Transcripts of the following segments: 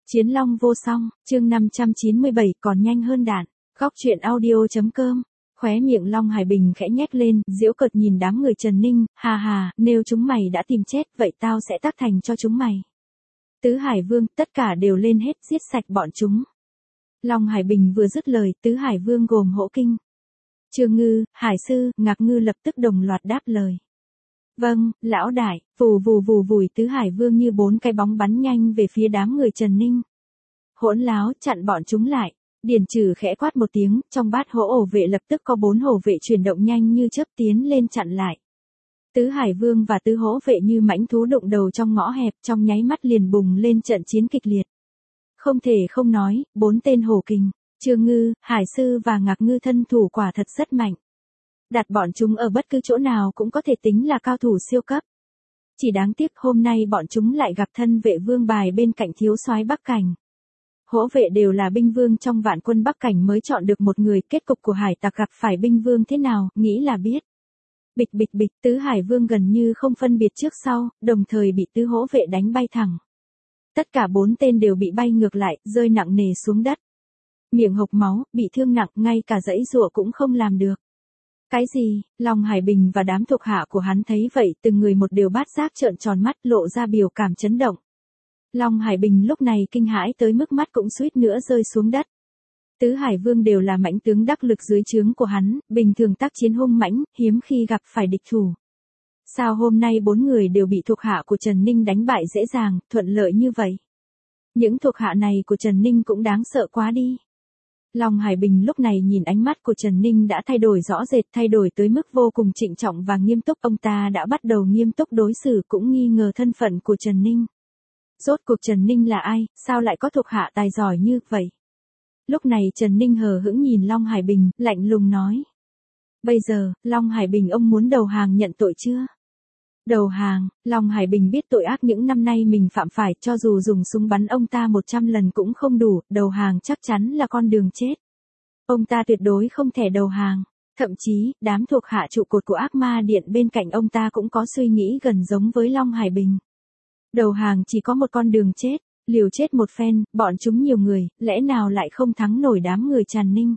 Chiến long vô song, chương 597 còn nhanh hơn đạn. Góc truyện audio.com. Khóe miệng Long Hải Bình khẽ nhếch lên, giễu cợt nhìn đám người Trần Ninh, hà hà, nếu chúng mày đã tìm chết, vậy tao sẽ tác thành cho chúng mày. Tứ Hải Vương, tất cả đều lên hết, giết sạch bọn chúng. Long Hải Bình vừa dứt lời, Tứ Hải Vương gồm Hỗ Kinh, Trương Ngư, Hải Sư, Ngạc Ngư lập tức đồng loạt đáp lời. Vâng, lão đại, vù vù vù vùi Tứ Hải Vương như 4 cái bóng bắn nhanh về phía đám người Trần Ninh. Hỗn láo, chặn bọn chúng lại. Điền Trừ khẽ quát một tiếng, trong bát hổ ổ vệ lập tức có 4 hổ vệ chuyển động nhanh như chớp tiến lên chặn lại. Tứ Hải Vương và Tứ Hổ vệ như mãnh thú đụng đầu trong ngõ hẹp, trong nháy mắt liền bùng lên trận chiến kịch liệt. Không thể không nói, 4 tên hổ kình, Trương Ngư, Hải Sư và Ngạc Ngư thân thủ quả thật rất mạnh. Đặt bọn chúng ở bất cứ chỗ nào cũng có thể tính là cao thủ siêu cấp. Chỉ đáng tiếc hôm nay bọn chúng lại gặp thân vệ vương bài bên cạnh thiếu soái Bắc Cảnh. Hổ vệ đều là binh vương trong vạn quân Bắc Cảnh mới chọn được một người, kết cục của hải tặc gặp phải binh vương thế nào, nghĩ là biết. Bịch bịch bịch, Tứ Hải Vương gần như không phân biệt trước sau, đồng thời bị Tứ Hổ vệ đánh bay thẳng. Tất cả 4 tên đều bị bay ngược lại, rơi nặng nề xuống đất. Miệng hộc máu, bị thương nặng, ngay cả giãy giụa cũng không làm được. Cái gì? Long Hải Bình và đám thuộc hạ của hắn thấy vậy, từng người một đều bát giác trợn tròn mắt, lộ ra biểu cảm chấn động. Long Hải Bình lúc này kinh hãi tới mức mắt cũng suýt nữa rơi xuống đất. Tứ Hải Vương đều là mãnh tướng đắc lực dưới trướng của hắn, bình thường tác chiến hung mãnh, hiếm khi gặp phải địch thủ. Sao hôm nay 4 người đều bị thuộc hạ của Trần Ninh đánh bại dễ dàng, thuận lợi như vậy? Những thuộc hạ này của Trần Ninh cũng đáng sợ quá đi. Long Hải Bình lúc này nhìn ánh mắt của Trần Ninh đã thay đổi rõ rệt, thay đổi tới mức vô cùng trịnh trọng và nghiêm túc. Ông ta đã bắt đầu nghiêm túc đối xử, cũng nghi ngờ thân phận của Trần Ninh. Rốt cuộc Trần Ninh là ai, sao lại có thuộc hạ tài giỏi như vậy? Lúc này Trần Ninh hờ hững nhìn Long Hải Bình, lạnh lùng nói. Bây giờ, Long Hải Bình ông muốn đầu hàng nhận tội chưa? Đầu hàng, Long Hải Bình biết tội ác những năm nay mình phạm phải, cho dù dùng súng bắn ông ta 100 lần cũng không đủ, đầu hàng chắc chắn là con đường chết. Ông ta tuyệt đối không thể đầu hàng. Thậm chí, đám thuộc hạ trụ cột của Ác Ma Điện bên cạnh ông ta cũng có suy nghĩ gần giống với Long Hải Bình. Đầu hàng chỉ có một con đường chết, liều chết một phen, bọn chúng nhiều người, lẽ nào lại không thắng nổi đám người Trần Ninh.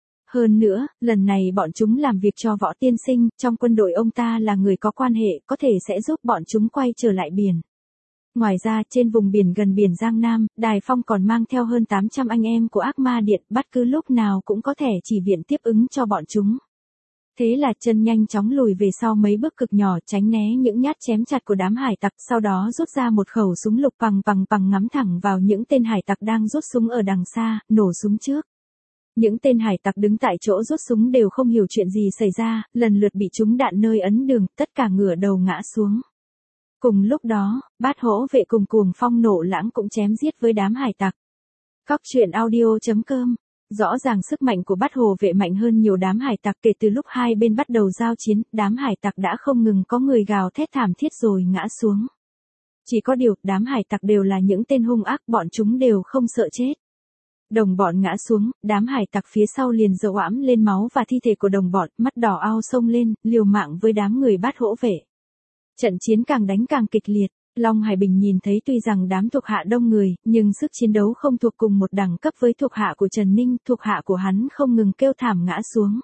Hơn nữa, lần này bọn chúng làm việc cho Võ Tiên Sinh, trong quân đội ông ta là người có quan hệ, có thể sẽ giúp bọn chúng quay trở lại biển. Ngoài ra, trên vùng biển gần biển Giang Nam, Đài Phong còn mang theo hơn 800 anh em của Ác Ma Điện, bất cứ lúc nào cũng có thể chỉ viện tiếp ứng cho bọn chúng. Thế là chân nhanh chóng lùi về sau mấy bước cực nhỏ, tránh né những nhát chém chặt của đám hải tặc, sau đó rút ra một khẩu súng lục bằng ngắm thẳng vào những tên hải tặc đang rút súng ở đằng xa, nổ súng trước. Những tên hải tặc đứng tại chỗ rút súng đều không hiểu chuyện gì xảy ra, lần lượt bị trúng đạn nơi ấn đường, tất cả ngửa đầu ngã xuống. Cùng lúc đó, Bát Hổ vệ cùng Cuồng Phong Nộ Lãng cũng chém giết với đám hải tặc. Góc truyện audio.com. Rõ ràng sức mạnh của Bát Hổ vệ mạnh hơn nhiều đám hải tặc. Kể từ lúc hai bên bắt đầu giao chiến, đám hải tặc đã không ngừng có người gào thét thảm thiết rồi ngã xuống. Chỉ có điều, đám hải tặc đều là những tên hung ác, bọn chúng đều không sợ chết. Đồng bọn ngã xuống, đám hải tặc phía sau liền dầu ẵm lên máu và thi thể của đồng bọn, mắt đỏ ao xông lên, liều mạng với đám người Bát Hổ vệ. Trận chiến càng đánh càng kịch liệt. Long Hải Bình nhìn thấy tuy rằng đám thuộc hạ đông người, nhưng sức chiến đấu không thuộc cùng một đẳng cấp với thuộc hạ của Trần Ninh, thuộc hạ của hắn không ngừng kêu thảm ngã xuống.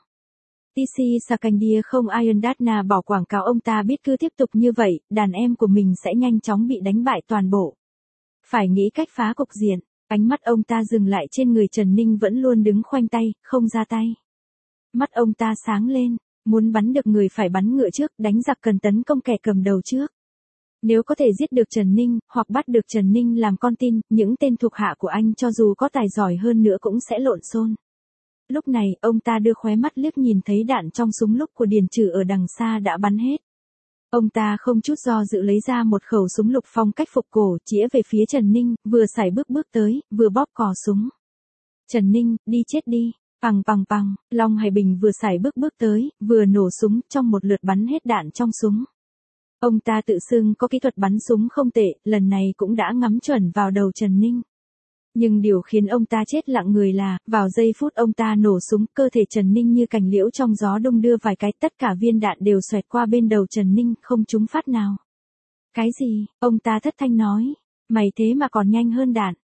TC Sakandia không Iron Datna bỏ quảng cáo ông ta biết cứ tiếp tục như vậy, đàn em của mình sẽ nhanh chóng bị đánh bại toàn bộ. Phải nghĩ cách phá cục diện. Ánh mắt ông ta dừng lại trên người Trần Ninh vẫn luôn đứng khoanh tay, không ra tay. Mắt ông ta sáng lên, muốn bắn được người phải bắn ngựa trước, đánh giặc cần tấn công kẻ cầm đầu trước. Nếu có thể giết được Trần Ninh, hoặc bắt được Trần Ninh làm con tin, những tên thuộc hạ của anh cho dù có tài giỏi hơn nữa cũng sẽ lộn xộn. Lúc này, ông ta đưa khóe mắt liếc nhìn thấy đạn trong súng lục của Điền Trừ ở đằng xa đã bắn hết. Ông ta không chút do dự lấy ra một khẩu súng lục phong cách phục cổ, chĩa về phía Trần Ninh, vừa sải bước tới, vừa bóp cò súng. Trần Ninh, đi chết đi, pằng, Long Hải Bình vừa sải bước tới, vừa nổ súng, trong một lượt bắn hết đạn trong súng. Ông ta tự xưng có kỹ thuật bắn súng không tệ, lần này cũng đã ngắm chuẩn vào đầu Trần Ninh. Nhưng điều khiến ông ta chết lặng người là, vào giây phút ông ta nổ súng, cơ thể Trần Ninh như cành liễu trong gió đung đưa vài cái, tất cả viên đạn đều xoẹt qua bên đầu Trần Ninh, không trúng phát nào. Cái gì? Ông ta thất thanh nói. Mày thế mà còn nhanh hơn đạn.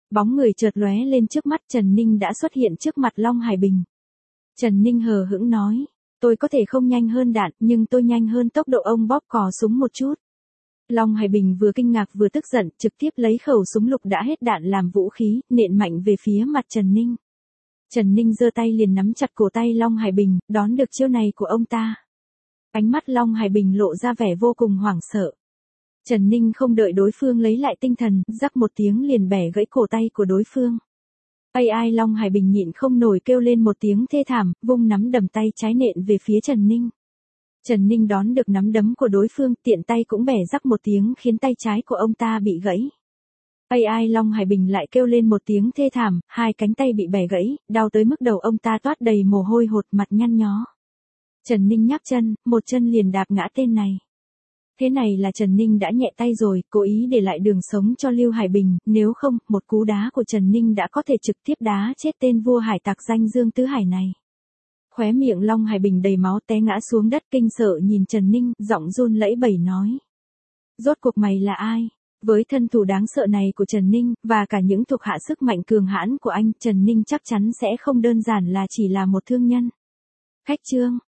Bóng người chợt lóe lên trước mắt, Trần Ninh đã xuất hiện trước mặt Long Hải Bình. Trần Ninh hờ hững nói, tôi có thể không nhanh hơn đạn, nhưng tôi nhanh hơn tốc độ ông bóp cò súng một chút. Long Hải Bình vừa kinh ngạc vừa tức giận, trực tiếp lấy khẩu súng lục đã hết đạn làm vũ khí, nện mạnh về phía mặt Trần Ninh. Trần Ninh giơ tay liền nắm chặt cổ tay Long Hải Bình, đón được chiêu này của ông ta. Ánh mắt Long Hải Bình lộ ra vẻ vô cùng hoảng sợ. Trần Ninh không đợi đối phương lấy lại tinh thần, rắc một tiếng liền bẻ gãy cổ tay của đối phương. AI Long Hải Bình nhịn không nổi kêu lên một tiếng thê thảm, vung nắm đấm tay trái nện về phía Trần Ninh. Trần Ninh đón được nắm đấm của đối phương, tiện tay cũng bẻ rắc một tiếng khiến tay trái của ông ta bị gãy. AI Long Hải Bình lại kêu lên một tiếng thê thảm, hai cánh tay bị bẻ gãy, đau tới mức đầu ông ta toát đầy mồ hôi hột, mặt nhăn nhó. Trần Ninh nhắc chân, một chân liền đạp ngã tên này. Thế này là Trần Ninh đã nhẹ tay rồi, cố ý để lại đường sống cho Lưu Hải Bình, nếu không, một cú đá của Trần Ninh đã có thể trực tiếp đá chết tên vua hải tặc danh Dương Tứ Hải này. Khóe miệng Long Hải Bình đầy máu té ngã xuống đất kinh sợ nhìn Trần Ninh, giọng run lẫy bẩy nói. Rốt cuộc mày là ai? Với thân thủ đáng sợ này của Trần Ninh, và cả những thuộc hạ sức mạnh cường hãn của anh, Trần Ninh chắc chắn sẽ không đơn giản là chỉ là một thương nhân. Khách trương.